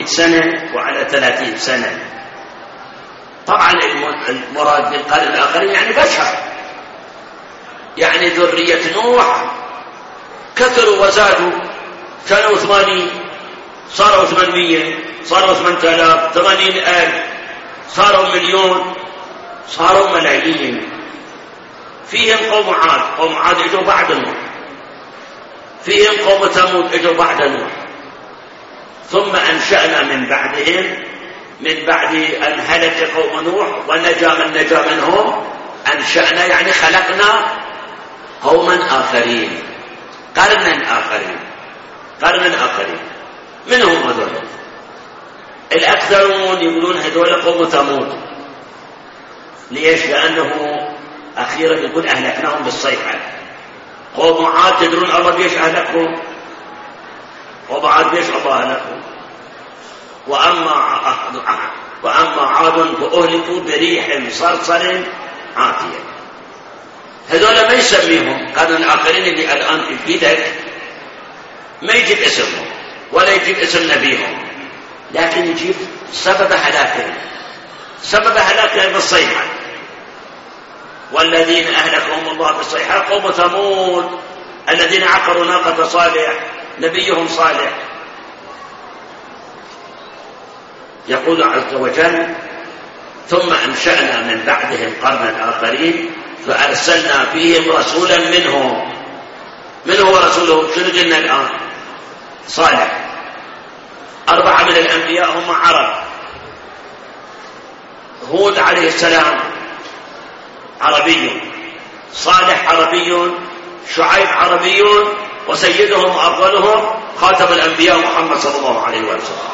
سنة وعلى 30 سنة. طبعا المراد بالقرن الآخرين يعني بشر، يعني ذرية نوح كثروا وزادوا، كانوا 80 صاروا 800 صاروا 8000 80,000 صاروا مليون صاروا ملايين. فيهم قوم عاد، قوم عاد اجوا بعد نوح، فيهم قوم ثمود اجوا بعد نوح، ثم أنشأنا من بعدهم، من بعد أن هلك قوم نوح ونجا من نجا منهم أنشأنا يعني خلقنا قوما آخرين، قرنا آخرين. من هم هذول؟ الأكثرون يقولون هذول قوم ثمود. ليش؟ لأنه أخيرا يقول أهلكناهم بالصيحة. قوم عاد تدرون الله بيش أهلكهم؟ قوم عاد بيش الله أهلكهم؟ وأما عاد فأهلكوا بريح صرصر عاتية. هذول ما يسميهم قرن الآخرين اللي الآن في بيدك، ما يجيب اسمهم ولا يجيب اسم نبيهم، لكن يجيب سبب هلاكهم بالصيحة. والذين أهلكهم الله بالصيحة قوم ثمود الذين عقروا ناقة صالح نبيهم صالح. يقول عز وجل: ثم أنشأنا من بعدهم قرنا آخرين فأرسلنا فيهم رسولا منهم. من هو رسوله؟ شنو قلنا الآن؟ صالح. 4 من الأنبياء هم عرب. هود عليه السلام عربي، صالح عربي، شعيب عربي، وسيدهم وأفضلهم خاتم الأنبياء محمد صلى الله عليه وسلم.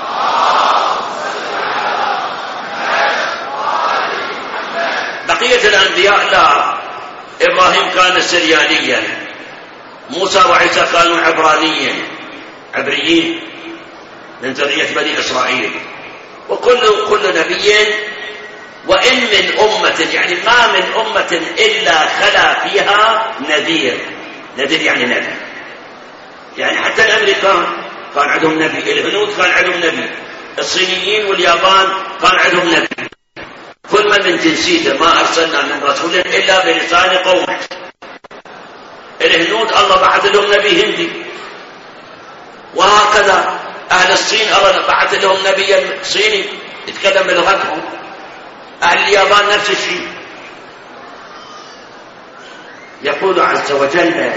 بقية الأنبياء لا، إبراهيم كان سريانيا، موسى وعيسى كانوا عبريين من ذرية بني إسرائيل. وكل نبي وإن من أمة، يعني ما من أمة إلا خلا فيها نذير يعني نبي. يعني حتى الأمريكان كان عندهم نبي، الهنود كان عندهم نبي، الصينيين واليابان كان عندهم نبي. كل من جنسيته ما أرسلنا من رسول إلا بلسان قومه. الهنود الله بعث لهم نبي هندي، وهكذا أهل الصين الله بعث لهم نبيا صيني يتكلم بلغتهم. أهل اليابان نفس الشيء. يقول عز وجل: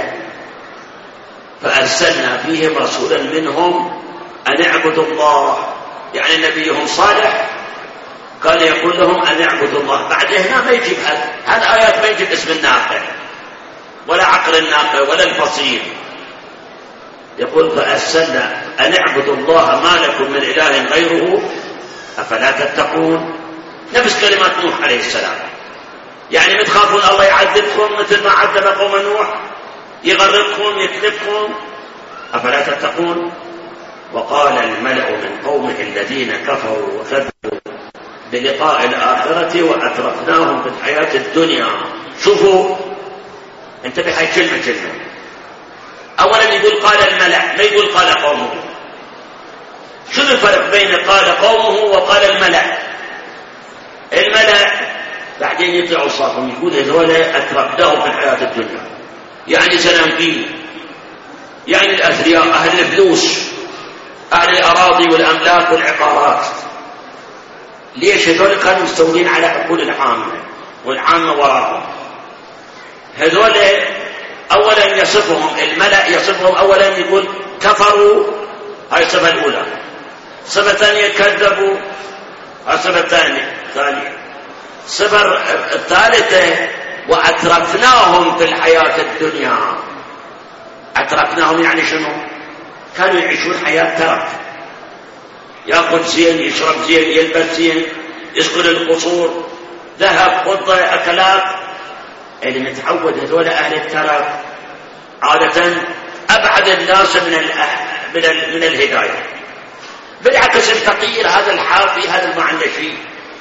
فأرسلنا فيهم رسولا منهم أن اعبدوا الله. يعني نبيهم صالح كان يقول لهم أن اعبدوا الله. بعد هنا ما يجيب هالآيات ما يجيب اسم الناقة ولا عقل الناقة ولا الفصيل. يقول: فأرسلنا أن اعبدوا الله ما لكم من إله غيره أفلا تتقون. نفس كلمات نوح عليه السلام. يعني ما تخافون الله يعذبكم مثل ما عذب قوم نوح، يغرقكم يتلفكم؟ أفلا تتقون. وقال الملأ من قومه الذين كفروا وكذبوا بلقاء الآخرة وأترفناهم في الحياة الدنيا. شوفوا، انتبه هاي كلمة. أولا يقول قال الملأ، ما يقول قال قومه. شو الفرق بين قال قومه وقال الملأ؟ الملأ بعدين يطلعوا صافهم، يقول هذول أترفناهم في الحياة الدنيا، يعني سننقيم، يعني الأثرياء، أهل الفلوس، أهل الأراضي والأملاك والعقارات. ليش؟ هذول كانوا مستولين على عقول العامة والعامة وراءهم. هذول أولا يصفهم الملأ، يصفهم أولا يقول كفروا، هاي الصفة الأولى. صفة ثانية كذبوا، هاي الصفة الثانية. الصفة الثالثة وأترفناهم في الحياة الدنيا. أترفناهم يعني شنو؟ كانوا يعيشون حياة ترف، يأكل زين، يشرب زين، يلبس زين، يسكن القصور، ذهب، فضة، أكلات. اللي متعود هذول أهل الترف عادة أبعد الناس من الهداية. بالعكس الفقير هذا الحافي هذا المعنى شيء.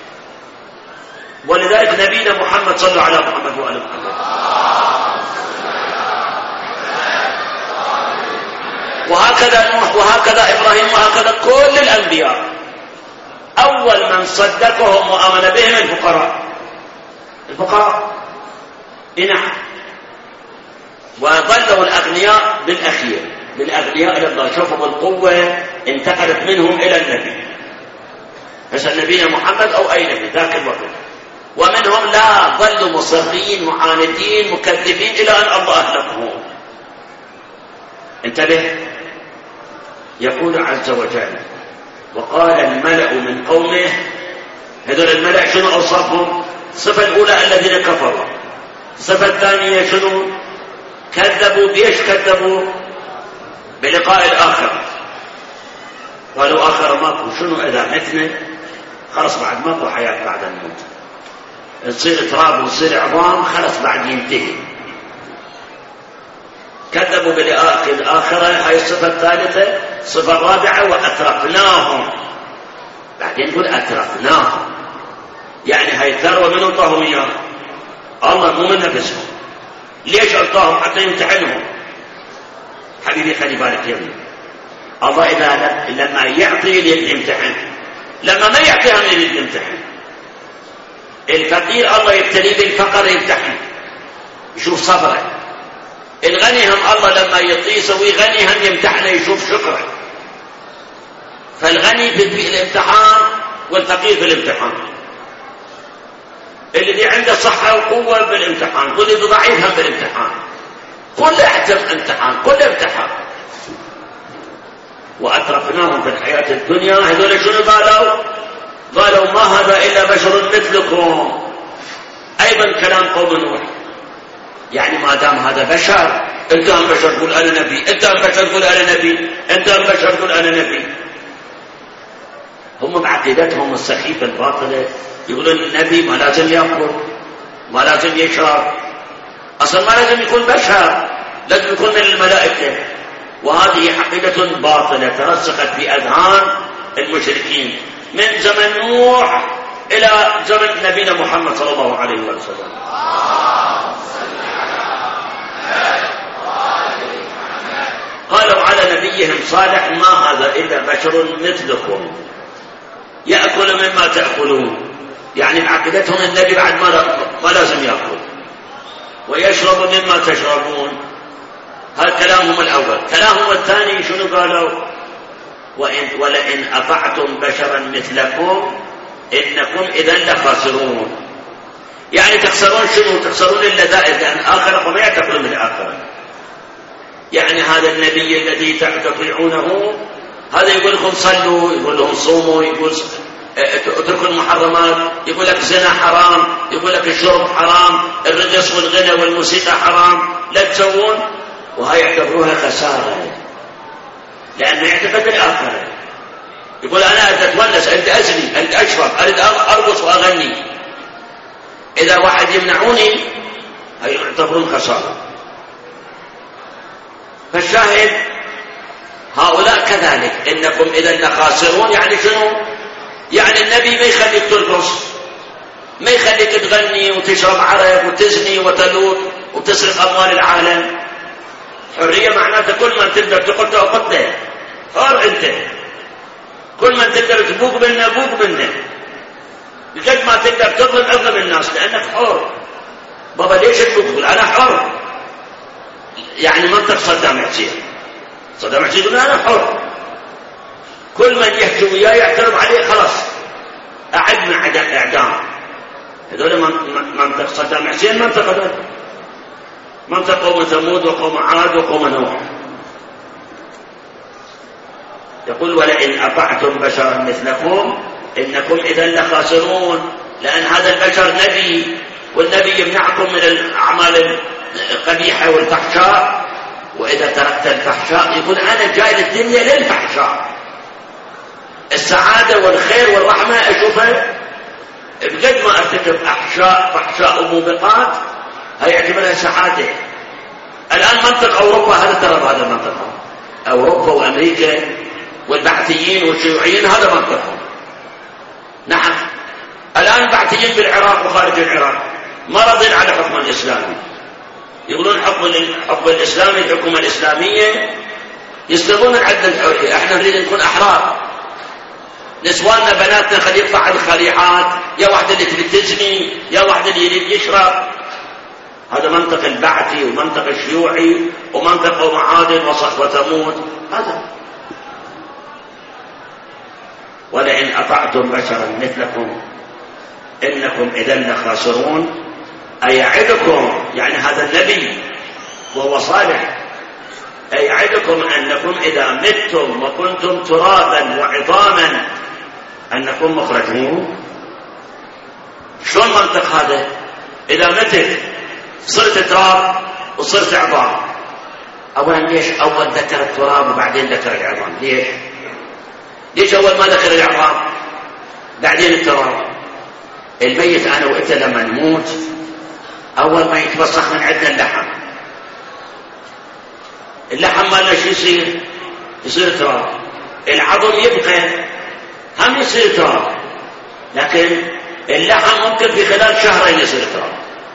ولذلك نبينا محمد صلى على محمد وآل محمد. وهكذا نوح وهكذا إبراهيم وهكذا كل الأنبياء أول من صدقهم وآمن بهم الفقراء. نعم. وظلوا الأغنياء بالأغنياء إلى الله. شوفوا القوة انتقلت منهم إلى النبي، مثل نبينا محمد أو أي نبي ذاك الوقت. ومنهم لا، ظلوا مصرين معاندين مكذبين إلى أن الله أهلكهم. انتبه، يقول عز وجل: وقال الملأ من قومه. هذول الملأ شنو أوصافهم؟ الصفة الأولى الذين كفروا. الصفة الثانية شنو؟ كذبوا. بيش كذبوا؟ بلقاء الآخرة. قالوا آخر ماكو. شنو إذا متنا خلص بعد ماكو حياة بعد الموت، تصير تراب وتصير عظام، خلص بعد ينتهي. كذبوا بلقاء الآخرة، هاي الصفة الثالثة. الصفة الرابعة: وأترفناهم. بعدين يقول أترفناهم، يعني هاي الثروة من أعطاهم إياها؟ الله، مو من نفسهم. ليش أعطاهم؟ حتى يمتحنهم. حبيبي خلي بالك يا ابني، الله إذا لما يعطي يمتحن، لما ما يعطي هم يمتحن. الفقير الله يبتليه بالفقر يمتحن، يشوف صبره. الغني هم الله لما يعطيه يسوي غني هم يمتحنه، يشوف شكره. فالغني في الامتحان والفقير في الامتحان. الذي عنده صحة وقوة بالامتحان، والذي ضعيف هم بالامتحان. كل امتحان، كل امتحان. وأترفناهم في الحياة الدنيا. هذول شنو قالوا ما هذا إلا بشر مثلكم. أيضا كلام قوم نوح، يعني ما دام هذا بشر، أنت هم بشر قول أنا نبي، أنت هم بشر قول أنا نبي، أنت هم بشر قول أنا نبي. هم بعقيدتهم السخيفة الباطلة يقولون النبي ما لازم يأكل، ما لازم يشرب، أصلا ما لازم يكون بشر، لازم يكون من الملائكة. وهذه عقيدة باطلة ترسخت في أذهان المشركين من زمن نوح إلى زمن نبينا محمد صلى الله عليه وسلم. قالوا على نبيهم صالح: ما هذا إلا بشر مثلكم يأكل مما تأكلون. يعني بعقيدتهم النبي بعد ما لازم يأكل، ويشرب مما تشربون. هذا كلامهم الأول. كلامهم الثاني شنو قالوا؟ ولئن أطعتم بشرا مثلكم إنكم إذا لخاسرون. يعني تخسرون شنو؟ تخسرون اللذائذ، لأن الآخرة ما يعتقدون بالآخرة. يعني هذا النبي الذي تطيعونه هذا يقول لكم صلوا، يقول لهم صوموا، يقول اتركوا المحرمات، يقول لك الزنا حرام، يقول لك الشرب حرام، الرقص والغنى والموسيقى حرام، لا تسوون. وهي يعتبروها خسارة، لأنه يعتقد بالآخرة. يقول أنا أتونس، أنت أزني، أنت أشرب، أريد أرقص وأغني، إذا واحد يمنعوني هي يعتبرون خسارة. فالشاهد هؤلاء كذلك، إنكم إذا لخاسرون. يعني شنو؟ يعني النبي ما يخليك ترقص، ما يخليك تغني وتشرب عرق وتزني وتلوط وتسرق أموال العالم. حرية معناتها كل من تقدر تقول قتله، حر أنت. كل من تقدر تبوق منه بوق منه، بقد ما تقدر تظلم أظلم الناس، لأنك حر. بابا ليش تقول أنا حر؟ يعني منطق صدام حسين يقول أنا حر، كل من يحكي وياه يعترض عليه خلاص أعد مع إعدام. هذول منطق صدام حسين، منطق قوم ثمود وقوم عاد وقوم نوح. يقول ولئن أطعتم بشرا مثلكم إنكم إذا لخاسرون، لأن هذا البشر نبي، والنبي يمنعكم من الأعمال القبيحة والفحشاء. وإذا تركت الفحشاء يقول أنا جاي للدنيا للفحشاء. السعادة والخير والرحمة أشوفها بقد ما أرتكب فحشاء وموبقات، هي يعتبرها سعادة. الآن منطق أوروبا هذا ترى، هذا منطقهم أوروبا وأمريكا والبعثيين والشيوعيين، هذا منطقهم. نعم، الآن البعثيين بالعراق وخارج العراق ما راضين على حكم الإسلامي، يقولون حكم الإسلامي، الحكومة الإسلامية يسلبون عندنا الحرية، احنا نريد نكون أحرار. نسواننا بناتنا خلي يطلع الخليعات، يا واحد اللي تريد تزني، يا واحد اللي يريد يشرب. هذا منطق البعثي ومنطق الشيوعي ومنطق معادن وثمود. هذا ولئن أطعتم بشرا مثلكم إنكم إذا لخاسرون. أيعدكم، يعني هذا النبي وهو صالح، أيعدكم أنكم إذا متم وكنتم ترابا وعظاما أنكم مخرجون. شلون منطق هذا؟ إذا متت صرت تراب وصرت عظام. أولا ليش أول ذكر التراب وبعدين ذكر العظام؟ ليش أول ما ذكر العظام بعدين التراب؟ الميت أنا وإنت لما نموت أول ما يتوسخ من عندنا اللحم مالنا شو يصير تراب. العظم يبقى هم يصير تراب، لكن اللحم ممكن في خلال شهرين يصير تراب،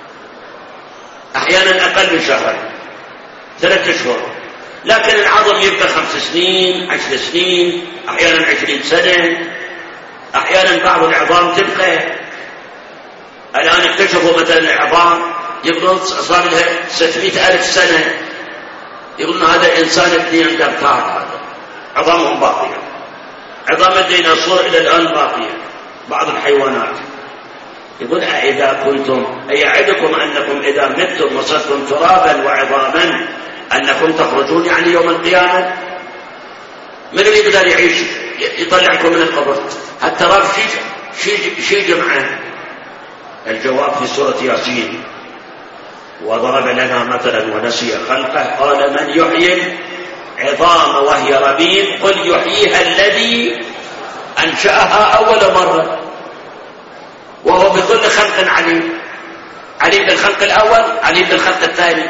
أحيانا أقل من شهرين 3 أشهر. لكن العظم يبقى 5 سنين 10 سنين، أحيانا 20 سنة، أحيانا بعض العظام تبقى. الآن اكتشفوا مثلا العظام يقولون صار لها 600,000 سنة، يقولون هذا الإنسان النياندرتال، هذا عظامهم باقية، عظام الديناصور إلى الآن باقية، بعض الحيوانات. يقول أإذا كنتم أيعدكم أنكم إذا متم وصرتم ترابا وعظاما أنكم تخرجون، يعني يوم القيامة. من اللي يقدر يعيش يطلعكم من القبر؟ التراب شي جمعه. الجواب في سورة ياسين: وضرب لنا مثلا ونسي خلقه قال من يحيي العظام وهي رميم قل يحييها الذي أنشأها أول مرة وهو بكل خلق عليم. عليم بالخلق الأول، عليم بالخلق الثاني.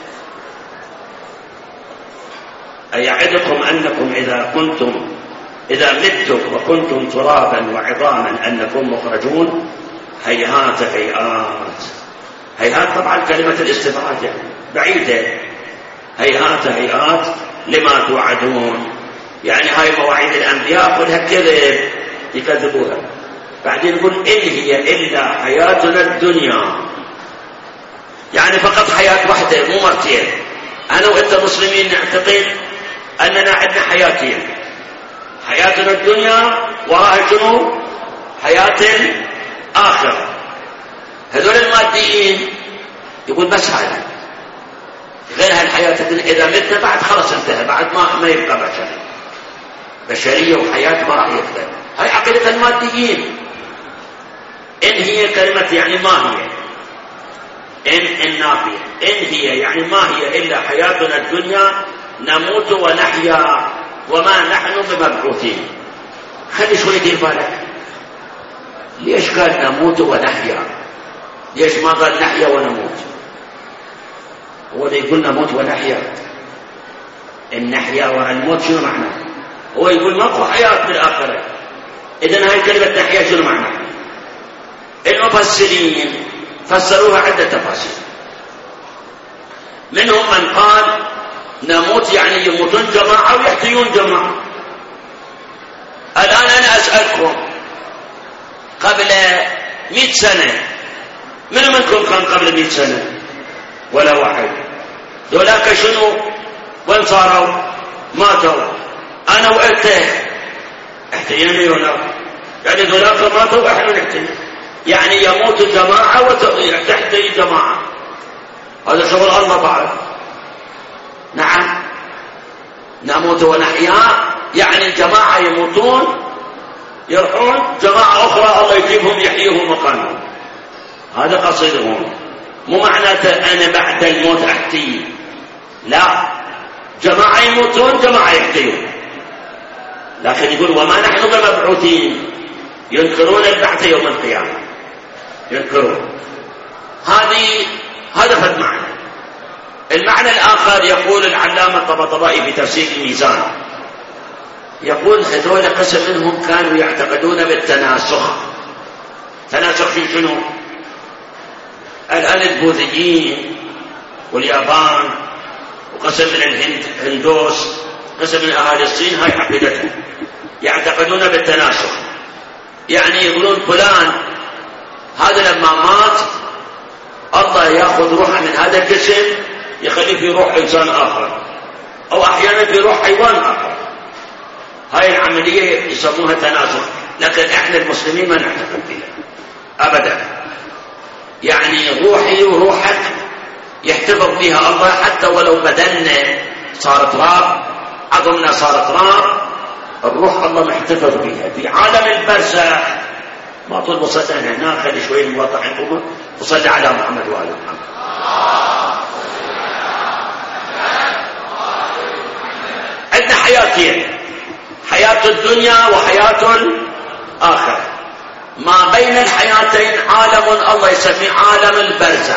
أيعدكم أنكم إذا متم وكنتم ترابا وعظاما أنكم مخرجون. هيهات هيهات. هيهات طبعا كلمة الاستبعاد يعني بعيدة. هيهات هيهات لما توعدون، يعني هاي مواعيد الأنبياء كلها كذب يكذبوها. بعدين يقول إن هي إلا حياتنا الدنيا، يعني فقط حياة واحدة مو مرتين. أنا وإنت مسلمين نعتقد أننا عندنا حياتين، حياتنا الدنيا وراها شنو؟ حياة الآخرة. هذول الماديين يقول بس هذا غير هالحياة الدنيا، إذا متنا بعد خلص انتهى، بعد ما يبقى بشرية وحياة ما راح يبقى. هاي عقيدة الماديين. إن هي كلمة يعني ما هي، إن النافية، إن هي يعني ما هي إلا حياتنا الدنيا نموت ونحيا وما نحن بمبعوثين. خلي شوي دير بالك، ليش قال نموت ونحيا؟ ليش ما قال نحيا ونموت؟ هو اللي يقول نموت ونحيا، النحيا والموت شنو معناه؟ هو يقول ماكو حياة بالآخرة. إذن هاي كلمة نحيا شنو معناه؟ المفسرين فسروها عدة تفاسير. منهم من قال نموت يعني يموتون جماعة ويحتيون جماعة. الآن أنا أسألكم قبل 100 سنة من منكم كان قبل 100 سنة؟ ولا واحد. دولاك شنو؟ وين صاروا؟ ماتوا. أنا وأنت احتينا ولا؟ يعني دولاك ماتوا وإحنا نحتي، يعني يموت جماعة وتحتي جماعة. هذا شغل الله بعد. نعم، نموت ونحيا يعني الجماعة يموتون يرحون، جماعة أخرى الله يجيبهم يحييهم مكانهم. هذا قصيدهم. مو معناته أنا بعد الموت أحتي، لا، جماعة يموتون جماعة يحتيون. لكن يقول وما نحن بمبعوثين، ينكرون البعث يوم القيامة، ينكرون. هذا فد معنى. المعنى الآخر يقول العلامة الطباطبائي في تفسير الميزان، يقول هذول قسم منهم كانوا يعتقدون بالتناسخ. تناسخ شنو؟ الآن البوذيين واليابان وقسم من الهندوس، قسم من أهالي الصين، هاي عقيدتهم. يعتقدون بالتناسخ، يعني يقولون فلان هذا لما مات الله ياخذ روحه من هذا الجسم يخليه في روح انسان اخر، او احيانا في روح حيوان اخر. هاي العمليه يسموها تناسخ، لكن احنا المسلمين ما نعتقد بها ابدا. يعني روحي وروحك يحتفظ بها الله، حتى ولو بدلنا صار تراب، عظمنا صار تراب، الروح الله محتفظ بها في عالم البرزخ. ما طول وصلنا هنا، خلي شوي نوضح لكم وصلي على محمد وآل محمد. عندنا حياتين، حياة الدنيا وحياة الآخرة. ما بين الحياتين عالم الله يسميه عالم البرزخ.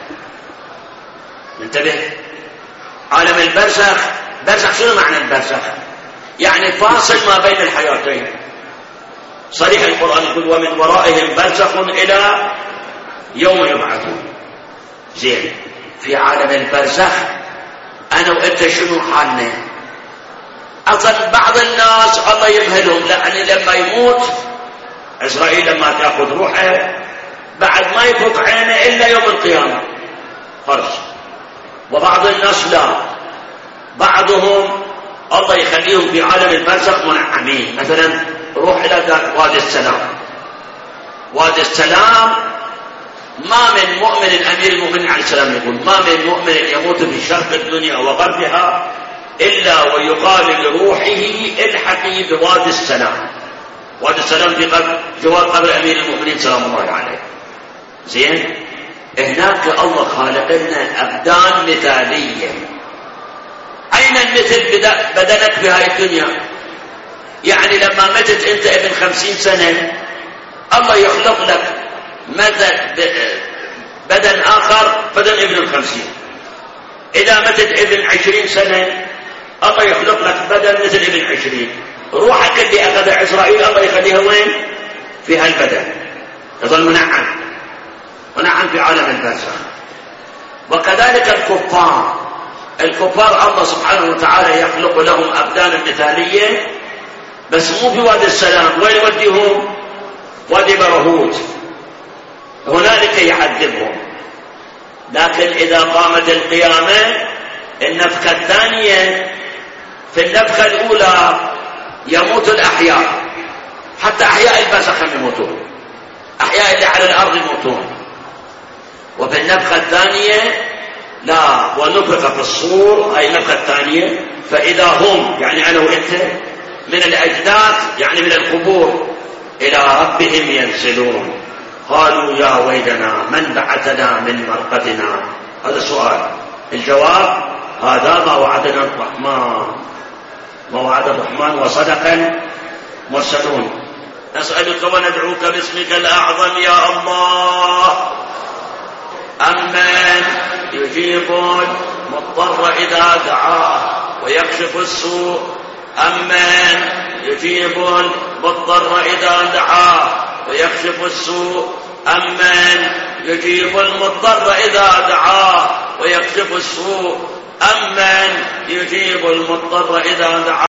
انتبه، عالم البرزخ، برزخ شنو معنى البرزخ؟ يعني فاصل ما بين الحياتين. صريح القرآن يقول ومن ورائهم برزخ إلى يوم يبعثون. زين، في عالم البرزخ أنا وأنت شنو حالنا؟ أصلا بعض الناس الله يمهلهم، يعني لما يموت إسرائيل لما تأخذ روحه بعد ما يفك عينه إلا يوم القيامة خرج. وبعض الناس لا، بعضهم الله يخليهم في عالم البرزخ منعمين. مثلا روح إلى وادي السلام. وادي السلام ما من مؤمن، أمير المؤمنين عليه السلام يقول ما من مؤمن يموت في شرق الدنيا وغربها إلا ويقال لروحه الحقي بوادي السلام. وادي السلام في جوار قبر أمير المؤمنين سلام الله عليه. زين، هناك الله خالق لنا أبدان مثالية. أين المثل بدنك في هاي الدنيا؟ يعني لما متت أنت ابن 50 سنة الله يخلق لك بدن آخر، بدن ابن 50. إذا متت ابن 20 سنة الله يخلق لك بدن مثل ابن 20. روحك اللي أخذها إسرائيل الله يخليها وين؟ في هالبدن، يظل منعم في عالم البرزخ. وكذلك الكفار الله سبحانه وتعالى يخلق لهم أبدانا مثالية، بس مو في وادي السلام. وين يوديهم؟ وادي برهوت، هنالك يعذبهم. لكن إذا قامت القيامة النفخة الثانية، في النفخة الأولى يموت الأحياء، حتى أحياء البرزخ يموتون، أحياء اللي على الأرض يموتون. وفي النفخة الثانية لا، ونفخ في الصور، هاي النفخة الثانية، فإذا هم يعني أنا وإنت من الأجداث يعني من القبور إلى ربهم ينسلون. قالوا يا ويلنا من بعثنا من مرقدنا. هذا سؤال، الجواب هذا ما وعدنا الرحمن، ما وعد الرحمن وصدق المرسلون. نسألك وندعوك باسمك الأعظم يا الله، أمن يجيب المضطر إذا دعاه ويكشف السوء. أمن يجيب المضطر إذا دعاه ويكشف السوء. أمن يجيب المضطر إذا دعاه ويكشف السوء. أمن يجيب المضطر إذا دعاه